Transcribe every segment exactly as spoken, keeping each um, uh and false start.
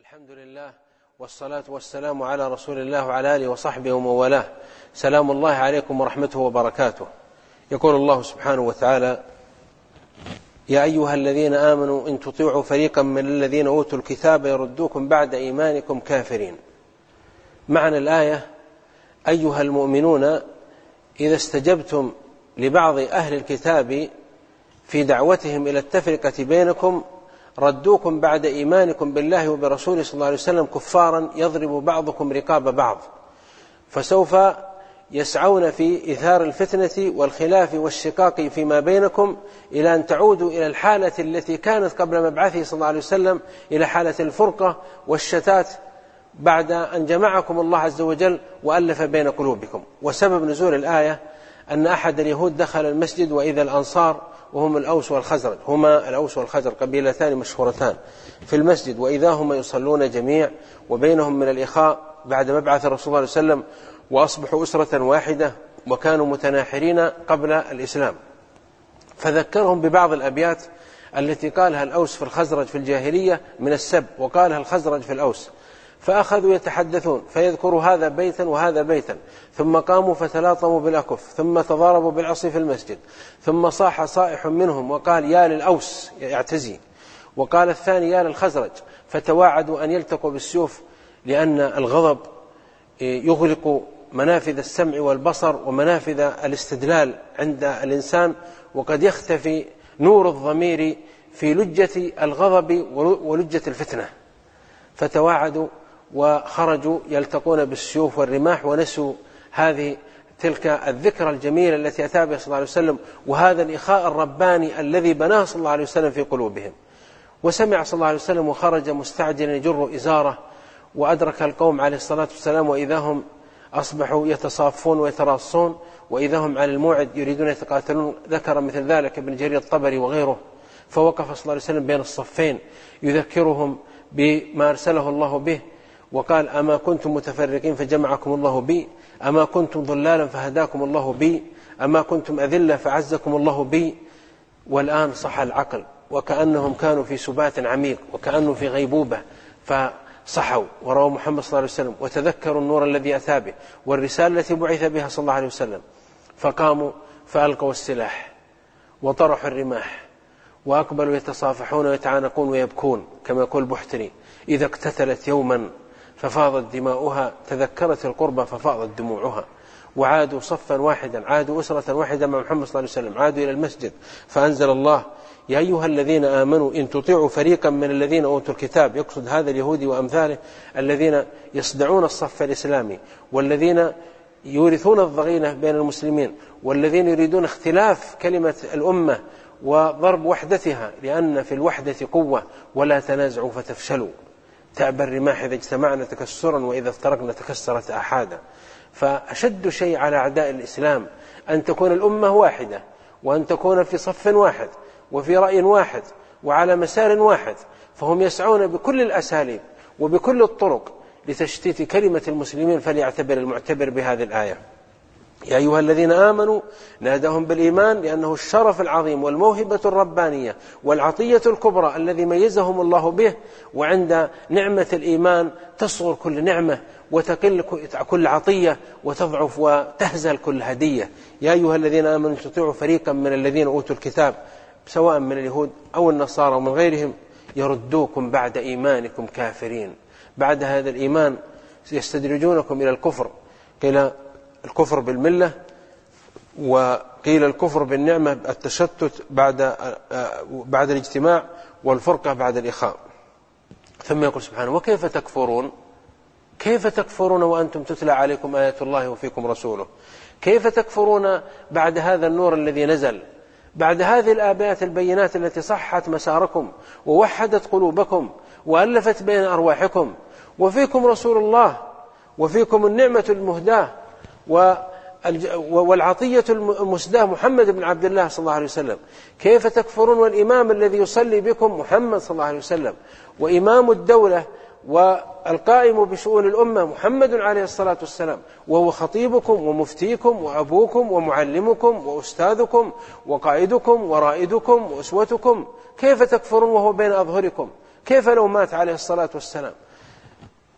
الحمد لله والصلاة والسلام على رسول الله وعلى آله وصحبه ومن والاه. سلام الله عليكم ورحمته وبركاته. يقول الله سبحانه وتعالى: يا أيها الذين آمنوا إن تطيعوا فريقا من الذين أوتوا الكتاب يردوكم بعد إيمانكم كافرين. معنى الآية: أيها المؤمنون إذا استجبتم لبعض أهل الكتاب في دعوتهم إلى التفرقة بينكم ردوكم بعد إيمانكم بالله وبرسوله صلى الله عليه وسلم كفارا يضرب بعضكم رقاب بعض، فسوف يسعون في إثار الفتنة والخلاف والشقاق فيما بينكم إلى أن تعودوا إلى الحالة التي كانت قبل مبعثه صلى الله عليه وسلم، إلى حالة الفرقة والشتات بعد أن جمعكم الله عز وجل وألف بين قلوبكم. وسبب نزول الآية أن أحد اليهود دخل المسجد وإذا الأنصار وهم الأوس والخزرج، هما الأوس والخزرج قبيلتان مشهورتان في المسجد، وإذا هما يصلون جميع وبينهم من الإخاء بعد مبعث الرسول صلى الله عليه وسلم، وأصبحوا أسرة واحدة وكانوا متناحرين قبل الإسلام. فذكرهم ببعض الأبيات التي قالها الأوس في الخزرج في الجاهلية من السب، وقالها الخزرج في الأوس، فأخذوا يتحدثون فيذكروا هذا بيتا وهذا بيتا، ثم قاموا فتلاطموا بالأكف، ثم تضاربوا بالعصي في المسجد، ثم صاح صائح منهم وقال يا للأوس يعتزي، وقال الثاني يا للخزرج، فتواعدوا أن يلتقوا بالسيوف، لأن الغضب يغلق منافذ السمع والبصر ومنافذ الاستدلال عند الإنسان، وقد يختفي نور الضمير في لجة الغضب ولجة الفتنة. فتواعدوا وخرجوا يلتقون بالسيوف والرماح، ونسوا هذه تلك الذكرى الجميلة التي أتى بها صلى الله عليه وسلم، وهذا الإخاء الرباني الذي بناه صلى الله عليه وسلم في قلوبهم. وسمع صلى الله عليه وسلم وخرج مستعجلا يجر إزاره، وأدرك القوم عليه الصلاة والسلام وإذا هم أصبحوا يتصافون ويتراصون، وإذا هم على الموعد يريدون يتقاتلون. ذكر مثل ذلك ابن جرير الطبري وغيره. فوقف صلى الله عليه وسلم بين الصفين يذكرهم بما أرسله الله به، وقال أما كنتم متفرقين فجمعكم الله بي، أما كنتم ضلالا فهداكم الله بي، أما كنتم أذلة فعزكم الله بي. والآن صح العقل، وكأنهم كانوا في سبات عميق وكأنهم في غيبوبة، فصحوا ورأوا محمد صلى الله عليه وسلم وتذكروا النور الذي أتى به والرسالة التي بعث بها صلى الله عليه وسلم، فقاموا فألقوا السلاح وطرحوا الرماح وأقبلوا يتصافحون ويتعانقون ويبكون، كما يقول بحتري: إذا اقتتلت يوما ففاضت دماؤها تذكرت القربى ففاضت دموعها. وعادوا صفا واحدا، عادوا أسرة واحدة مع محمد صلى الله عليه وسلم، عادوا إلى المسجد. فأنزل الله: يا أيها الذين آمنوا إن تطيعوا فريقا من الذين أوتوا الكتاب، يقصد هذا اليهودي وأمثاله الذين يصدعون الصف الإسلامي، والذين يورثون الضغينة بين المسلمين، والذين يريدون اختلاف كلمة الأمة وضرب وحدتها، لأن في الوحدة قوة، ولا تنازعوا فتفشلوا، تأبى الرماح إذا اجتمعنا تكسرا وإذا افترقنا تكسرت أحادا. فأشد شيء على أعداء الإسلام أن تكون الأمة واحدة، وأن تكون في صف واحد وفي رأي واحد وعلى مسار واحد، فهم يسعون بكل الأساليب وبكل الطرق لتشتيت كلمة المسلمين. فليعتبر المعتبر بهذه الآية. يا أيها الذين آمنوا ناداهم بالإيمان لأنه الشرف العظيم والموهبة الربانية والعطية الكبرى الذي ميزهم الله به. وعند نعمة الإيمان تصغر كل نعمة وتقل كل عطية وتضعف وتهزل كل هدية. يا أيها الذين آمنوا تطيعوا فريقا من الذين أوتوا الكتاب، سواء من اليهود أو النصارى ومن غيرهم، يردوكم بعد إيمانكم كافرين. بعد هذا الإيمان يستدرجونكم إلى الكفر، قيل الكفر بالملة، وقيل الكفر بالنعمة، التشتت بعد بعد الاجتماع، والفرقة بعد الإخاء. ثم يقول سبحانه: وكيف تكفرون؟ كيف تكفرون وأنتم تتلى عليكم آيات الله وفيكم رسوله؟ كيف تكفرون بعد هذا النور الذي نزل، بعد هذه الآيات البينات التي صحت مساركم ووحدت قلوبكم وألفت بين أرواحكم، وفيكم رسول الله وفيكم النعمة المهداة والعطية المسداة محمد بن عبد الله صلى الله عليه وسلم؟ كيف تكفرون والإمام الذي يصلي بكم محمد صلى الله عليه وسلم، وإمام الدولة والقائم بشؤون الأمة محمد عليه الصلاة والسلام، وهو خطيبكم ومفتيكم وأبوكم ومعلمكم وأستاذكم وقائدكم ورائدكم وأسوتكم؟ كيف تكفرون وهو بين أظهركم؟ كيف لو مات عليه الصلاة والسلام؟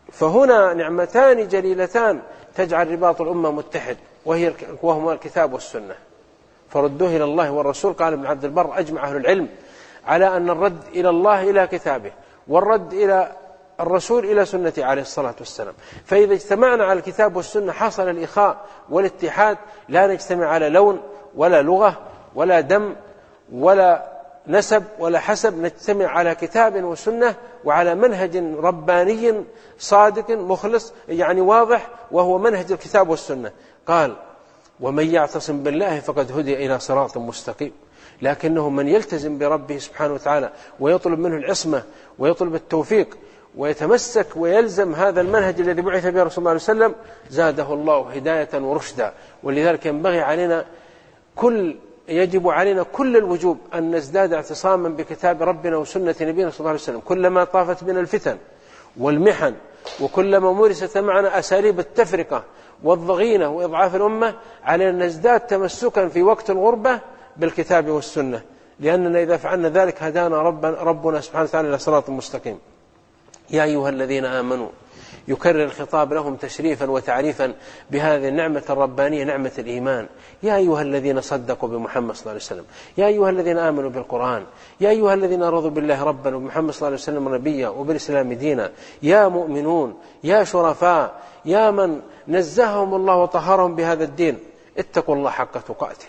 فهنا نعمتان جليلتان تجعل رباط الأمة متحد، وهي وهما الكتاب والسنة، فردوه إلى الله والرسول. قال ابن عبد البر: أجمع أهل العلم على أن الرد إلى الله إلى كتابه، والرد إلى الرسول إلى سنته عليه الصلاة والسلام. فإذا اجتمعنا على الكتاب والسنة حصل الإخاء والاتحاد، لا نجتمع على لون ولا لغة ولا دم ولا نسب ولا حسب، نجتمع على كتاب وسنة وعلى منهج رباني صادق مخلص، يعني واضح، وهو منهج الكتاب والسنة. قال: ومن يعتصم بالله فقد هدي إلى صراط مستقيم. لكنه من يلتزم بربه سبحانه وتعالى ويطلب منه العصمة ويطلب التوفيق ويتمسك ويلزم هذا المنهج الذي بعث به رسول الله صلى الله عليه وسلم، زاده الله هداية ورشدا. ولذلك ينبغي علينا كل يجب علينا كل الوجوب أن نزداد اعتصاما بكتاب ربنا وسنة نبينا صلى الله عليه وسلم. كلما طافت بنا الفتن والمحن وكلما مورست معنا أساليب التفرقة والضغينة وإضعاف الأمة، علينا نزداد تمسكا في وقت الغربة بالكتاب والسنة، لأننا إذا فعلنا ذلك هدانا ربنا, ربنا سبحانه وتعالى إلى صراط مستقيم. يا أيها الذين آمنوا، يكرر الخطاب لهم تشريفا وتعريفا بهذه النعمة الربانية، نعمة الإيمان. يا أيها الذين صدقوا بمحمد صلى الله عليه وسلم، يا أيها الذين آمنوا بالقرآن، يا أيها الذين رضوا بالله ربا وبمحمد صلى الله عليه وسلم نبيا وبالإسلام دينا، يا مؤمنون، يا شرفاء، يا من نزههم الله وطهرهم بهذا الدين، اتقوا الله حق تقاته.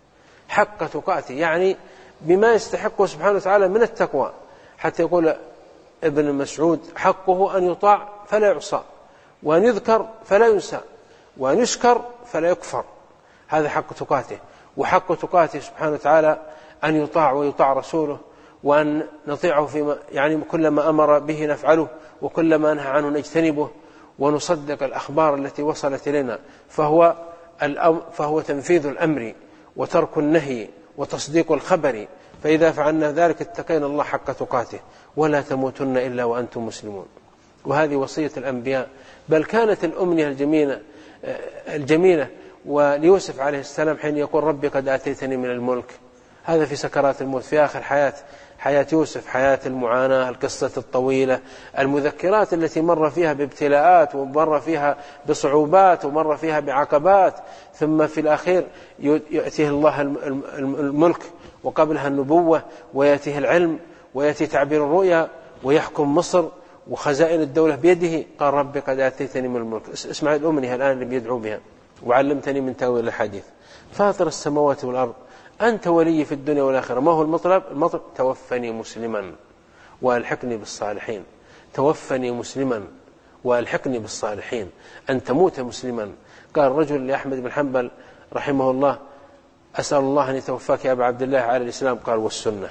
حق تقاته يعني بما يستحقه سبحانه وتعالى من التقوى، حتى يقول ابن مسعود: حقه أن يطاع فلا يعصى، وأن يذكر فلا ينسى، وأن يشكر فلا يكفر. هذا حق تقاته. وحق تقاته سبحانه وتعالى أن يطاع ويطاع رسوله، وأن نطيعه فيما يعني كلما أمر به نفعله، وكلما نهى عنه نجتنبه، ونصدق الأخبار التي وصلت إلينا، فهو فهو تنفيذ الأمر وترك النهي وتصديق الخبر. فإذا فعلنا ذلك اتقينا الله حق تقاته. ولا تموتن إلا وأنتم مسلمون. وهذه وصية الأنبياء، بل كانت الأمنية الجميلة الجميلة وليوسف عليه السلام حين يقول: ربي قد آتيتني من الملك. هذا في سكرات الموت، في آخر حياة حياة يوسف، حياة المعاناة، القصة الطويلة، المذكرات التي مر فيها بابتلاءات، ومر فيها بصعوبات، ومر فيها بعقبات، ثم في الأخير يأتيه الله الملك، وقبلها النبوة، ويأتيه العلم، ويأتي تعبير الرؤيا، ويحكم مصر وخزائن الدولة بيده. قال: ربي قد آتيتني من الملك. اسمع الأمنية الآن اللي بيدعو بها: وعلمتني من تأويل الحديث، فاطر السماوات والأرض، أنت ولي في الدنيا والآخرة. ما هو المطلب؟ المطلب توفني مسلما وألحقني بالصالحين. توفني مسلما وألحقني بالصالحين، أن تموت مسلما. قال رجل لأحمد بن حنبل رحمه الله: أسأل الله أن يتوفاك يا أبا عبد الله على الإسلام. قال: والسنة،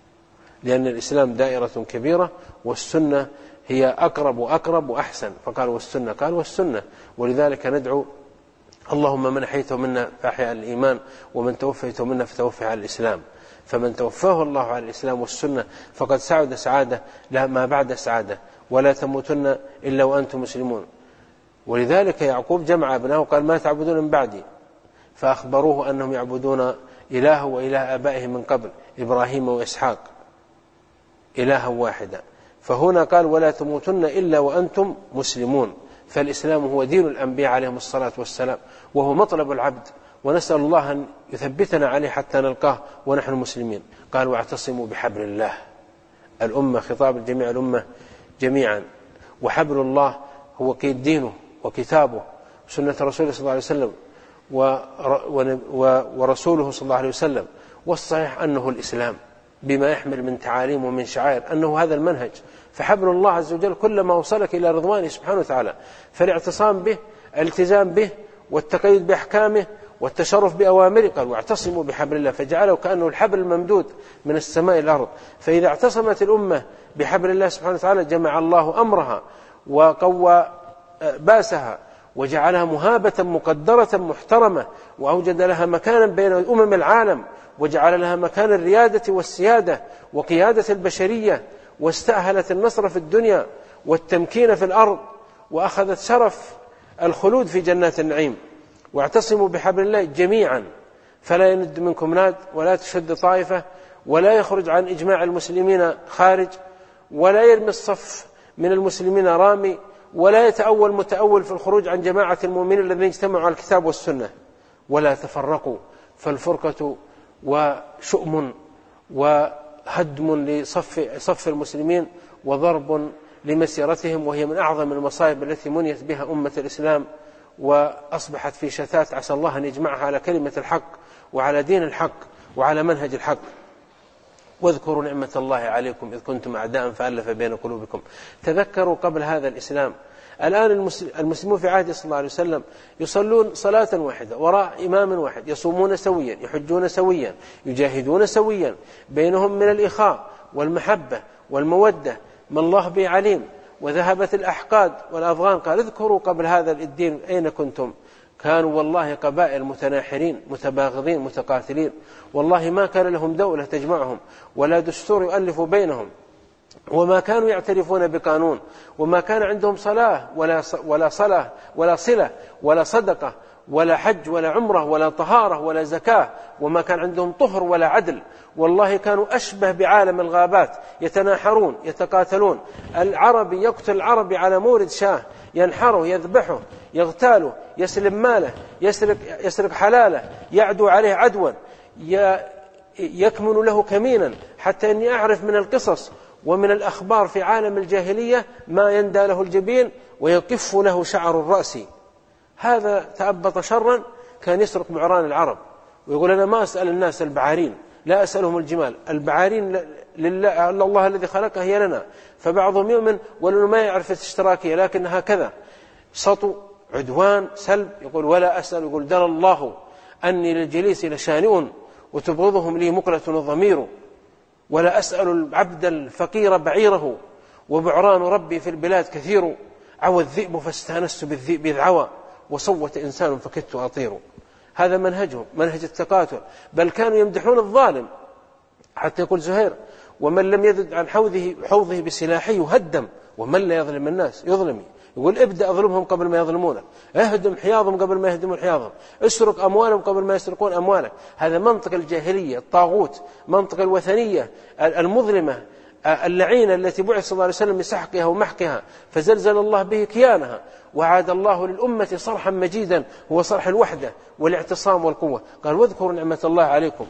لأن الإسلام دائرة كبيرة، والسنة هي أقرب وأقرب وأحسن. فقال: والسنة. قال: والسنة. ولذلك ندعو: اللهم من أحيته منا فأحيا على الإيمان، ومن توفيته منا فتوفي على الإسلام. فمن توفاه الله على الإسلام والسنة فقد سعد سعادة لا ما بعد سعادة. ولا تموتن إلا وأنتم مسلمون. ولذلك يعقوب جمع ابنه وقال: ما تعبدون من بعدي؟ فأخبروه أنهم يعبدون إله وإله آبائهم من قبل، إبراهيم وإسحاق، إلها واحدا. فهنا قال: ولا تموتن إلا وأنتم مسلمون. فالإسلام هو دين الأنبياء عليهم الصلاة والسلام، وهو مطلب العبد، ونسأل الله أن يثبتنا عليه حتى نلقاه ونحن مسلمين. قال: واعتصموا بحبل الله. الأمة، خطاب الجميع، الأمة جميعا. وحبل الله هو دينه وكتابه سنة رسوله صلى الله عليه وسلم ورسوله صلى الله عليه وسلم. والصحيح أنه الإسلام بما يحمل من تعاليم ومن شعائر، أنه هذا المنهج. فحبل الله عز وجل كلما وصلك إلى رضوانه سبحانه وتعالى، فالاعتصام به، الالتزام به، والتقيد بأحكامه، والتشرف بأوامره. قال: واعتصموا بحبل الله، فجعله كأنه الحبل الممدود من السماء إلى الأرض. فإذا اعتصمت الأمة بحبل الله سبحانه وتعالى جمع الله أمرها وقوى باسها، وجعلها مهابة مقدرة محترمة، وأوجد لها مكانا بين أمم العالم، وجعل لها مكان الريادة والسيادة وقيادة البشرية، واستأهلت النصر في الدنيا والتمكين في الأرض، وأخذت شرف الخلود في جنات النعيم. واعتصموا بحبل الله جميعا، فلا يند منكم ناد، ولا تشد طائفة، ولا يخرج عن إجماع المسلمين خارج، ولا يرمي الصف من المسلمين رامي، ولا يتأول متأول في الخروج عن جماعة المؤمنين الذين اجتمعوا على الكتاب والسنة. ولا تفرقوا، فالفرقة وشؤم وهدم لصف صف المسلمين وضرب لمسيرتهم، وهي من أعظم المصائب التي منيت بها أمة الإسلام وأصبحت في شتات. عسى الله أن يجمعها على كلمة الحق وعلى دين الحق وعلى منهج الحق. واذكروا نعمة الله عليكم إذ كنتم أعداء فألف بين قلوبكم. تذكروا قبل هذا الإسلام. الآن المسلمون في عهد صلى الله عليه وسلم يصلون صلاة واحدة وراء إمام واحد، يصومون سويا، يحجون سويا، يجاهدون سويا، بينهم من الإخاء والمحبة والمودة ما الله به عليم. وذهبت الأحقاد والأضغان. قال اذكروا قبل هذا الدين أين كنتم؟ كانوا والله قبائل متناحرين متباغضين متقاتلين، والله ما كان لهم دولة تجمعهم ولا دستور يؤلف بينهم، وما كانوا يعترفون بقانون، وما كان عندهم صلاة ولا ولا صلاة ولا صلة ولا صدقة ولا حج ولا عمرة ولا طهارة ولا زكاة، وما كان عندهم طهر ولا عدل. والله كانوا أشبه بعالم الغابات، يتناحرون يتقاتلون. العربي يقتل العربي على مورد شاه، ينحره يذبحه يغتاله يسلم ماله يسرق, يسرق حلاله، يعدو عليه عدوا، يكمن له كمينا، حتى أني أعرف من القصص ومن الأخبار في عالم الجاهلية ما يندى له الجبين ويقف له شعر الرأس. هذا تأبط شرا كان يسرق بعران العرب ويقول أنا ما أسأل الناس البعارين، لا أسألهم الجمال، البعارين لله الله الذي خلقها هي لنا. فبعضهم يؤمن ولو ما يعرف الاشتراكية، لكن هكذا سطو عدوان سلب. يقول ولا أسأل، يقول دل الله أني للجليس لشانئ وتبغضهم لي مقلة الضمير، ولا أسأل العبد الفقير بعيره وبعران ربي في البلاد كثير، عوى الذئب فاستانست بالذئب إذ عوى وصوت إنسان فكدت أطير. هذا منهجهم، منهج التقاتل. بل كانوا يمدحون الظالم، حتى يقول زهير ومن لم يذد عن حوضه, حوضه بسلاحه يهدم، ومن لا يظلم الناس يظلمي. يقول ابدأ أظلمهم قبل ما يظلمونك، اهدم حياضهم قبل ما يهدمون حياضهم، اسرق أموالهم قبل ما يسرقون أموالك. هذا منطق الجاهلية الطاغوت، منطق الوثنية المظلمة اللعينة التي بعث صلى الله عليه وسلم لسحقها ومحقها، فزلزل الله به كيانها، وعاد الله للأمة صرحا مجيدا هو صرح الوحدة والاعتصام والقوة. قال واذكروا نعمة الله عليكم،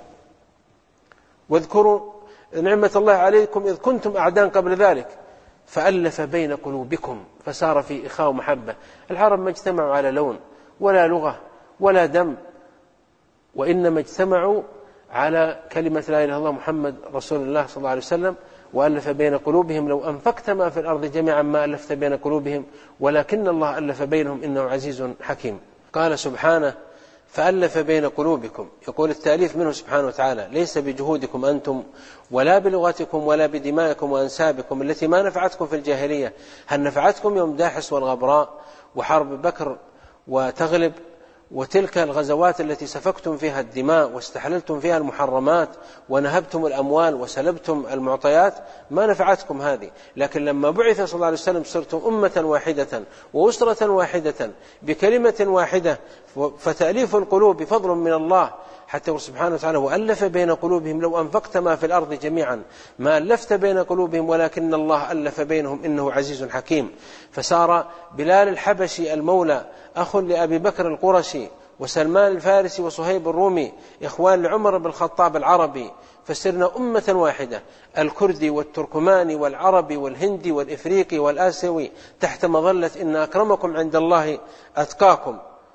واذكروا نعمة الله عليكم إذ كنتم أعداء قبل ذلك فألف بين قلوبكم فصار في إخاء ومحبة. العرب ما اجتمعوا على لون ولا لغة ولا دم، وإنما اجتمعوا على كلمة لا إله إلا الله محمد رسول الله صلى الله عليه وسلم. وألف بين قلوبهم لو أنفقت ما في الأرض جميعا ما ألفت بين قلوبهم ولكن الله ألف بينهم إنه عزيز حكيم. قال سبحانه فألف بين قلوبكم، يقول التأليف منه سبحانه وتعالى ليس بجهودكم أنتم ولا بلغتكم ولا بدمائكم وأنسابكم التي ما نفعتكم في الجاهلية. هل نفعتكم يوم داحس والغبراء وحرب بكر وتغلب وتلك الغزوات التي سفكتم فيها الدماء واستحللتم فيها المحرمات ونهبتم الأموال وسلبتم المعطيات؟ ما نفعتكم هذه. لكن لما بعث صلى الله عليه وسلم صرتم أمة واحدة وأسرة واحدة بكلمة واحدة، فتأليف القلوب بفضل من الله، حتى سبحانه وتعالى وألف بين قلوبهم لو أنفقت ما في الأرض جميعا ما ألفت بين قلوبهم ولكن الله ألف بينهم إنه عزيز حكيم. فصار بلال الحبشي المولى أخ لأبي بكر القرشي وسلمان الفارسي وصهيب الرومي إخوان لعمر بن الخطاب العربي، فسرنا أمة واحدة، الكردي والتركماني والعربي والهندي والإفريقي والآسيوي تحت مظلة إن أكرمكم عند الله أتقاكم.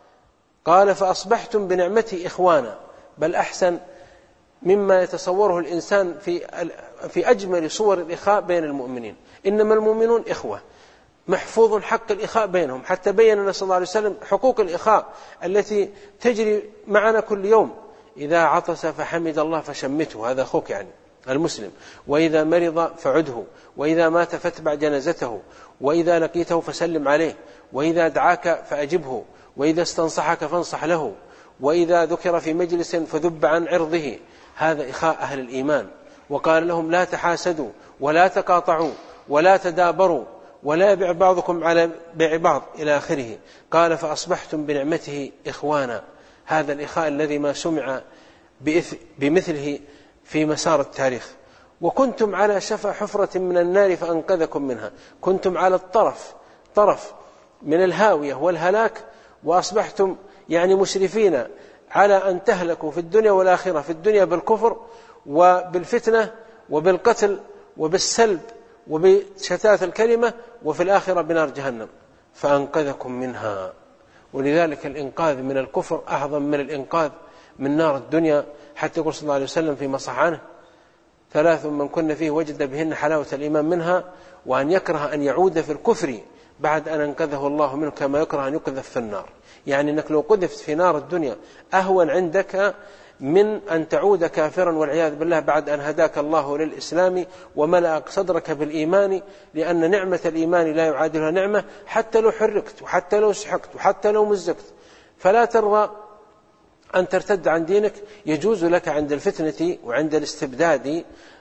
قال فأصبحتم بنعمتي إخوانا، بل أحسن مما يتصوره الإنسان في في أجمل صور الإخاء بين المؤمنين. إنما المؤمنون إخوة، محفوظ حق الإخاء بينهم، حتى بين لنا صلى الله عليه وسلم حقوق الإخاء التي تجري معنا كل يوم. إذا عطس فحمد الله فشمته، هذا أخوك يعني المسلم، وإذا مرض فعده، وإذا مات فاتبع جنازته، وإذا لقيته فسلم عليه، وإذا دعاك فأجبه، وإذا استنصحك فانصح له، وإذا ذكر في مجلس فذب عن عرضه. هذا إخاء أهل الإيمان. وقال لهم لا تحاسدوا ولا تقاطعوا ولا تدابروا ولا يبيع بعضكم على بيع بعض إلى آخره. قال فأصبحتم بنعمته إخوانا. هذا الإخاء الذي ما سمع بمثله في مسار التاريخ. وكنتم على شفا حفرة من النار فأنقذكم منها، كنتم على الطرف الطرف من الهاوية والهلاك، وأصبحتم يعني مشرفين على أن تهلكوا في الدنيا والآخرة، في الدنيا بالكفر وبالفتنة وبالقتل وبالسلب وبشتات الكلمة، وفي الآخرة بنار جهنم، فأنقذكم منها. ولذلك الإنقاذ من الكفر أعظم من الإنقاذ من نار الدنيا. حتى يقول صلى الله عليه وسلم فيما صح عنه: ثلاث من كن فيه وجد بهن حلاوة الإيمان منها وأن يكره أن يعود في الكفر بعد أن أنقذه الله منه كما يكره أن يقذف في النار. يعني أنك لو قذفت في نار الدنيا أهون عندك من أن تعود كافرا والعياذ بالله بعد أن هداك الله للإسلام وملأ صدرك بالإيمان، لأن نعمة الإيمان لا يعادلها نعمة، حتى لو حركت وحتى لو سحقت وحتى لو مزقت. فلا ترضى أن ترتد عن دينك. يجوز لك عند الفتنة وعند الاستبداد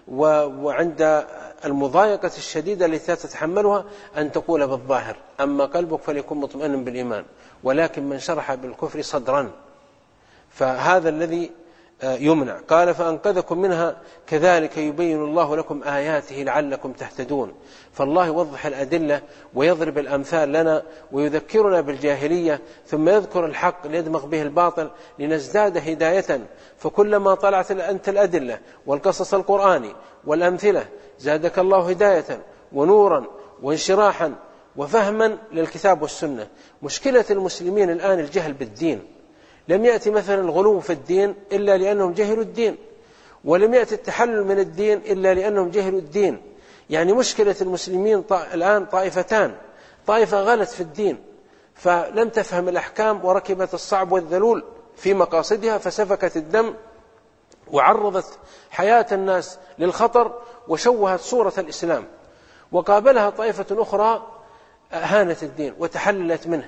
وعند المضايقة الشديدة التي تتحملها أن تقول بالظاهر، أما قلبك فليكن مطمئنا بالإيمان. ولكن من شرح بالكفر صدرا فهذا الذي يمنع. قال: فأنقذكم منها كذلك يبين الله لكم آياته لعلكم تهتدون. فالله يوضح الأدلة ويضرب الأمثال لنا ويذكرنا بالجاهلية، ثم يذكر الحق ليدمغ به الباطل لنزداد هداية. فكلما طلعت أنت الأدلة والقصص القرآني والأمثلة زادك الله هداية ونورا وانشراحا وفهما للكتاب والسنة. مشكلة المسلمين الآن الجهل بالدين. لم يأتي مثلا الغلو في الدين إلا لأنهم جهلوا الدين، ولم يأتي التحلل من الدين إلا لأنهم جهلوا الدين. يعني مشكلة المسلمين الآن طائفتان: طائفة غلت في الدين فلم تفهم الأحكام وركبت الصعب والذلول في مقاصدها فسفكت الدم وعرضت حياة الناس للخطر وشوهت صورة الإسلام، وقابلها طائفة أخرى هانت الدين وتحللت منه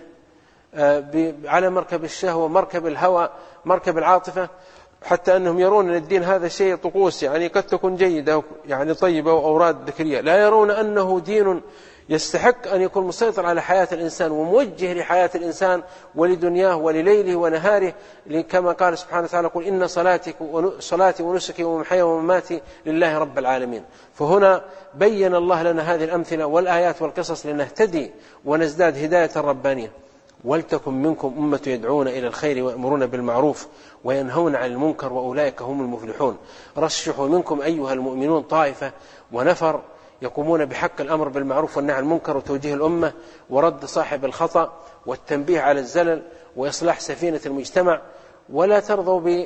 على مركب الشهوة، مركب الهوى، مركب العاطفة، حتى أنهم يرون أن الدين هذا شيء طقوس، يعني قد تكون جيدة يعني طيبة وأوراد ذكرية، لا يرون أنه دين يستحق أن يكون مسيطر على حياة الإنسان وموجه لحياة الإنسان ولدنياه ولليله ونهاره، كما قال سبحانه وتعالى: قل إن صلاتي ونسكي ومحياي ومماتي لله رب العالمين. فهنا بين الله لنا هذه الأمثلة والآيات والقصص لنهتدي ونزداد هداية ربانية. ولتكن منكم أمة يدعون إلى الخير ويأمرون بالمعروف وينهون عن المنكر وأولئك هم المفلحون. رشحوا منكم أيها المؤمنون طائفة ونفر يقومون بحق الأمر بالمعروف والنهي عن المنكر وتوجيه الأمة ورد صاحب الخطأ والتنبيه على الزلل وإصلاح سفينة المجتمع. ولا ترضوا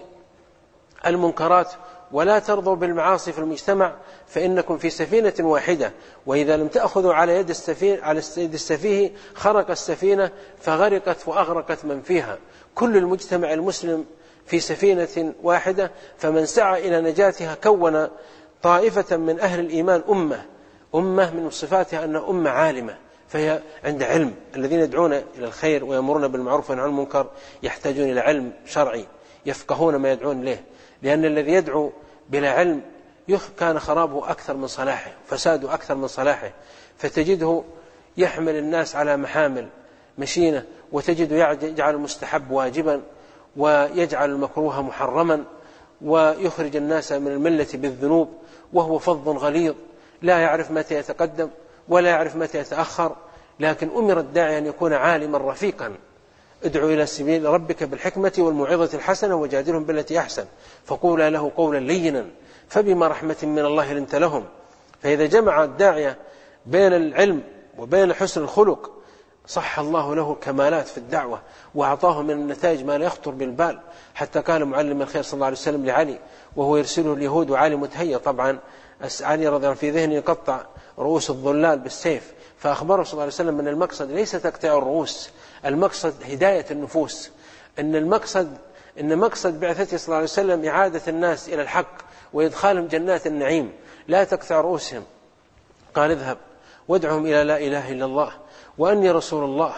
بالمنكرات ولا ترضوا بالمعاصي في المجتمع، فإنكم في سفينة واحدة، وإذا لم تأخذوا على يد السفينة على يد السفيه خرق السفينة فغرقت وأغرقت من فيها. كل المجتمع المسلم في سفينة واحدة، فمن سعى إلى نجاتها كون طائفة من أهل الإيمان أمة أمة من صفاتها أنها أمة عالمة، فهي عند علم. الذين يدعون إلى الخير ويأمرون بالمعروف وينهون عن المنكر يحتاجون إلى علم شرعي، يفقهون ما يدعون إليه، لأن الذي يدعو بلا علم كان خرابه أكثر من صلاحه، فساده أكثر من صلاحه. فتجده يحمل الناس على محامل مشينة، وتجده يجعل المستحب واجبا ويجعل المكروه محرما ويخرج الناس من الملة بالذنوب، وهو فظ غليظ لا يعرف متى يتقدم ولا يعرف متى يتأخر. لكن أمر الداعي أن يكون عالما رفيقا. ادعو إلى سبيل ربك بالحكمة والموعظة الحسنة وجادلهم بالتي أحسن، فقولا له قولا لينا فبما رحمة من الله لنت لهم. فإذا جمع الداعية بين العلم وبين حسن الخلق صح الله له كمالات في الدعوة وأعطاه من النتائج ما لا يخطر بالبال. حتى قال معلم الخير صلى الله عليه وسلم لعلي وهو يرسله اليهود وعلي متهيأ، طبعا علي رضي الله عنه في ذهنه يقطع رؤوس الضلال بالسيف، فأخبره صلى الله عليه وسلم أن المقصد ليس تقطيع الرؤوس، المقصد هداية النفوس، أن المقصد إن مقصد بعثته صلى الله عليه وسلم إعادة الناس إلى الحق وإدخالهم جنات النعيم، لا تقطع رؤوسهم. قال: اذهب وادعهم إلى لا إله إلا الله وأني رسول الله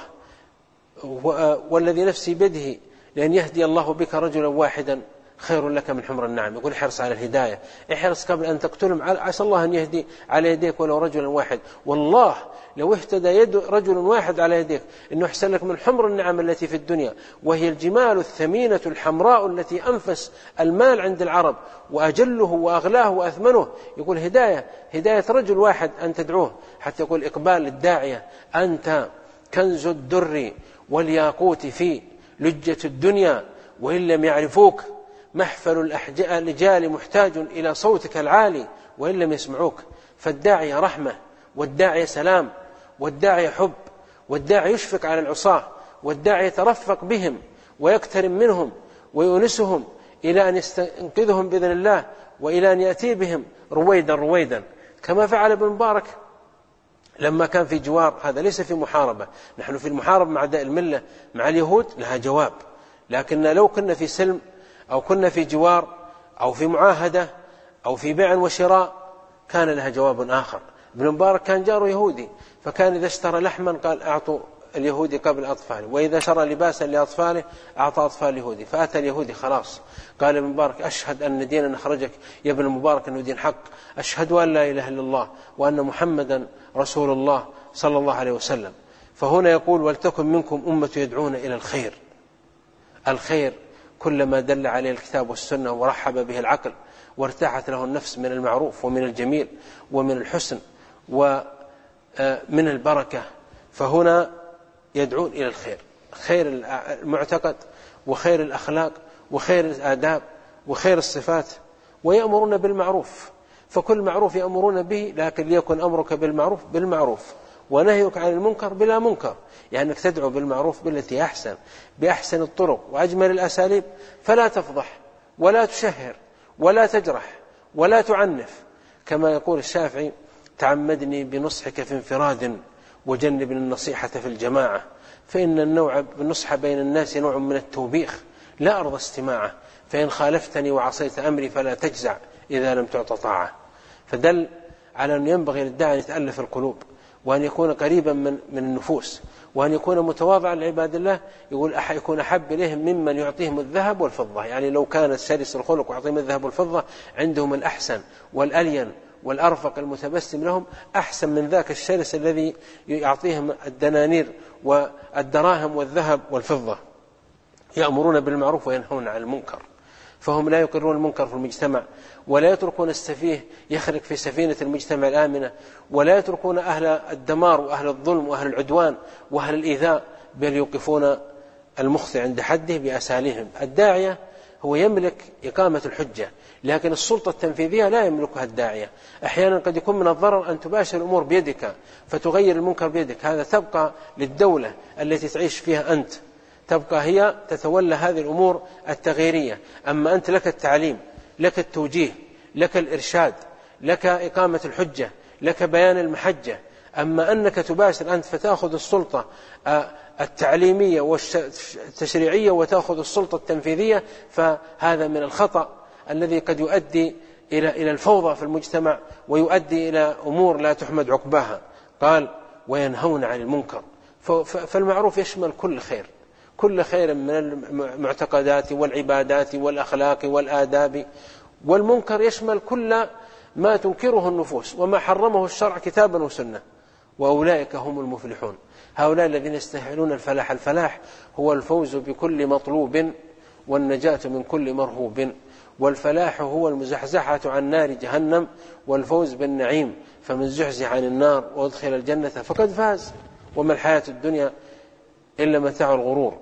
والذي نفسي بيده لأن يهدي الله بك رجلا واحدا خير لك من حمر النعم. يقول احرص على الهداية، احرص قبل أن تقتلهم، عسى الله أن يهدي على يديك ولو رجلا واحد. والله لو اهتدى يد رجل واحد على يديك إنه أحسن لك من حمر النعم التي في الدنيا، وهي الجمال الثمينة الحمراء التي أنفس المال عند العرب وأجله وأغلاه وأثمنه. يقول هداية هداية رجل واحد أن تدعوه. حتى يقول إقبال الداعية أنت كنز الدر والياقوت في لجة الدنيا، وإن لم يعرفوك محفل الرجال محتاج إلى صوتك العالي وإن لم يسمعوك. فالداعية رحمة، والداعية سلام، والداعية حب، والداعي يشفق على العصاة، والداعي يترفق بهم ويقترب منهم ويونسهم إلى أن يستنقذهم بإذن الله، وإلى أن يأتي بهم رويدا رويدا، كما فعل ابن مبارك لما كان في جوار. هذا ليس في محاربة، نحن في المحاربة مع أعداء الملة مع اليهود لها جواب، لكن لو كنا في سلم أو كنا في جوار أو في معاهدة أو في بيع وشراء كان لها جواب آخر. ابن مبارك كان جاره يهودي، فكان إذا اشترى لحما قال أعطوا اليهودي قبل أطفاله، وإذا شرى لباسا لأطفاله أعطى أطفال اليهودي. فأتى اليهودي خلاص، قال ابن مبارك أشهد أن ديننا أخرجك يا ابن مبارك أنه دين حق، أشهد أن لا إله إلا الله وأن محمدا رسول الله صلى الله عليه وسلم. فهنا يقول ولتكن منكم أمة يدعون إلى الخير. الخير كلما دل عليه الكتاب والسنة ورحب به العقل وارتاحت له النفس من المعروف ومن الجميل ومن الحسن ومن البركة، فهنا يدعون إلى الخير، خير المعتقد وخير الأخلاق وخير الآداب وخير الصفات، ويأمرون بالمعروف، فكل معروف يأمرون به، لكن ليكن أمرك بالمعروف بالمعروف ونهيك عن المنكر بلا منكر، يعني أنك تدعو بالمعروف بالتي أحسن بأحسن الطرق وأجمل الأساليب، فلا تفضح ولا تشهر ولا تجرح ولا تعنف، كما يقول الشافعي تعمدني بنصحك في انفراد وجنبني النصيحة في الجماعة، فإن النوع بالنصح بين الناس نوع من التوبيخ لا أرضى استماعه، فإن خالفتني وعصيت أمري فلا تجزع إذا لم تعط طاعة. فدل على أن ينبغي للداعي أن يتألف القلوب، وأن يكون قريبا من, من النفوس، وأن يكون متواضعا لعباد الله. يقول أح يكون أحب إليهم ممن يعطيهم الذهب والفضة، يعني لو كان سلس الخلق ويعطيهم الذهب والفضة عندهم الأحسن والألين والأرفق المتبسم لهم أحسن من ذاك الشرس الذي يعطيهم الدنانير والدراهم والذهب والفضة. يأمرون بالمعروف وينهون عن المنكر، فهم لا يقرون المنكر في المجتمع، ولا يتركون السفيه يخرج في سفينة المجتمع الآمنة، ولا يتركون أهل الدمار وأهل الظلم وأهل العدوان وأهل الإيذاء، بل يوقفون المخطئ عند حده بأساليبهم. الداعية هو يملك إقامة الحجة، لكن السلطة التنفيذية لا يملكها الداعية. أحيانا قد يكون من الضرر أن تباشر الأمور بيدك فتغير المنكر بيدك، هذا تبقى للدولة التي تعيش فيها أنت، تبقى هي تتولى هذه الأمور التغييرية. أما أنت لك التعليم، لك التوجيه، لك الإرشاد، لك إقامة الحجة، لك بيان المحجة. أما أنك تباشر أنت فتأخذ السلطة التعليمية والتشريعية وتأخذ السلطة التنفيذية، فهذا من الخطأ الذي قد يؤدي إلى إلى الفوضى في المجتمع ويؤدي إلى أمور لا تحمد عقباها. قال وينهون عن المنكر، فالمعروف يشمل كل خير، كل خير من المعتقدات والعبادات والأخلاق والآداب، والمنكر يشمل كل ما تنكره النفوس وما حرمه الشرع كتابا وسنة، وأولئك هم المفلحون. هؤلاء الذين يستحيلون الفلاح. الفلاح هو الفوز بكل مطلوب والنجاة من كل مرهوب، والفلاح هو المزحزحة عن نار جهنم والفوز بالنعيم، فمن زحزح عن النار وادخل الجنة فقد فاز، وما الحياة الدنيا إلا متاع الغرور.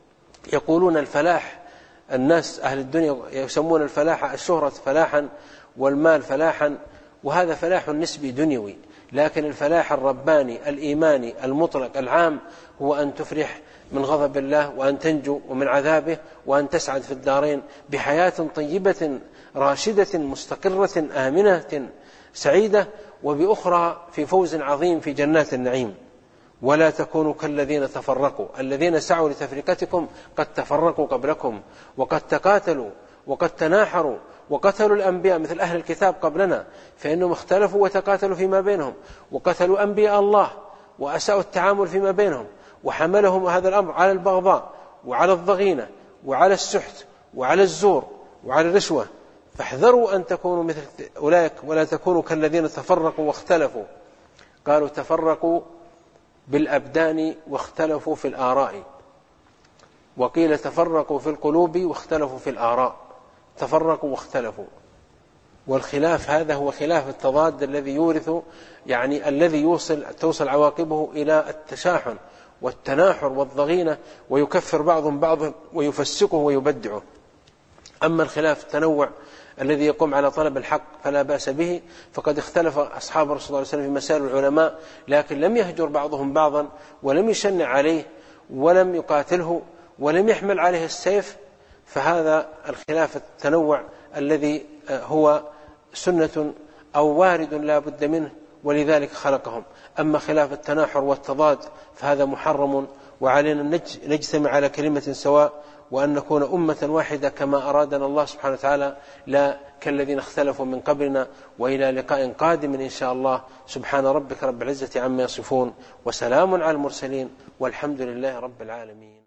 يقولون الفلاح، الناس أهل الدنيا يسمون الفلاح الشهرة فلاحا والمال فلاحا، وهذا فلاح نسبي دنيوي، لكن الفلاح الرباني الإيماني المطلق العام هو أن تفرح من غضب الله وأن تنجو ومن عذابه وأن تسعد في الدارين بحياة طيبة راشدة مستقرة آمنة سعيدة، وبأخرى في فوز عظيم في جنات النعيم. ولا تكونوا كالذين تفرقوا، الذين سعوا لتفرقتكم قد تفرقوا قبلكم وقد تقاتلوا وقد تناحروا وقتلوا الأنبياء مثل أهل الكتاب قبلنا، فإنهم اختلفوا وتقاتلوا فيما بينهم وقتلوا أنبياء الله وأساءوا التعامل فيما بينهم، وحملهم هذا الأمر على البغضاء وعلى الضغينة وعلى السحت وعلى الزور وعلى الرشوة. فاحذروا أن تكونوا مثل أولئك، ولا تكونوا كالذين تفرقوا واختلفوا. قالوا تفرقوا بالأبدان واختلفوا في الآراء، وقيل تفرقوا في القلوب واختلفوا في الآراء. تفرقوا واختلفوا، والخلاف هذا هو خلاف التضاد الذي يورث، يعني الذي يوصل توصل عواقبه إلى التشاحن والتناحر والضغينة، ويكفر بعضهم بعضا ويفسقه ويبدعه. أما الخلاف التنوع الذي يقوم على طلب الحق فلا بأس به، فقد اختلف أصحاب الرسول صلى الله عليه وسلم في مسائل العلماء، لكن لم يهجر بعضهم بعضا ولم يشنع عليه ولم يقاتله ولم يحمل عليه السيف، فهذا الخلاف التنوع الذي هو سنة أو وارد لا بد منه، ولذلك خلقهم. أما خلاف التناحر والتضاد فهذا محرم، وعلينا نجتمع على كلمة سواء، وأن نكون أمة واحدة كما أرادنا الله سبحانه وتعالى، لا كالذين اختلفوا من قبلنا. وإلى لقاء قادم إن شاء الله. سبحان ربك رب العزة عما يصفون، وسلام على المرسلين، والحمد لله رب العالمين.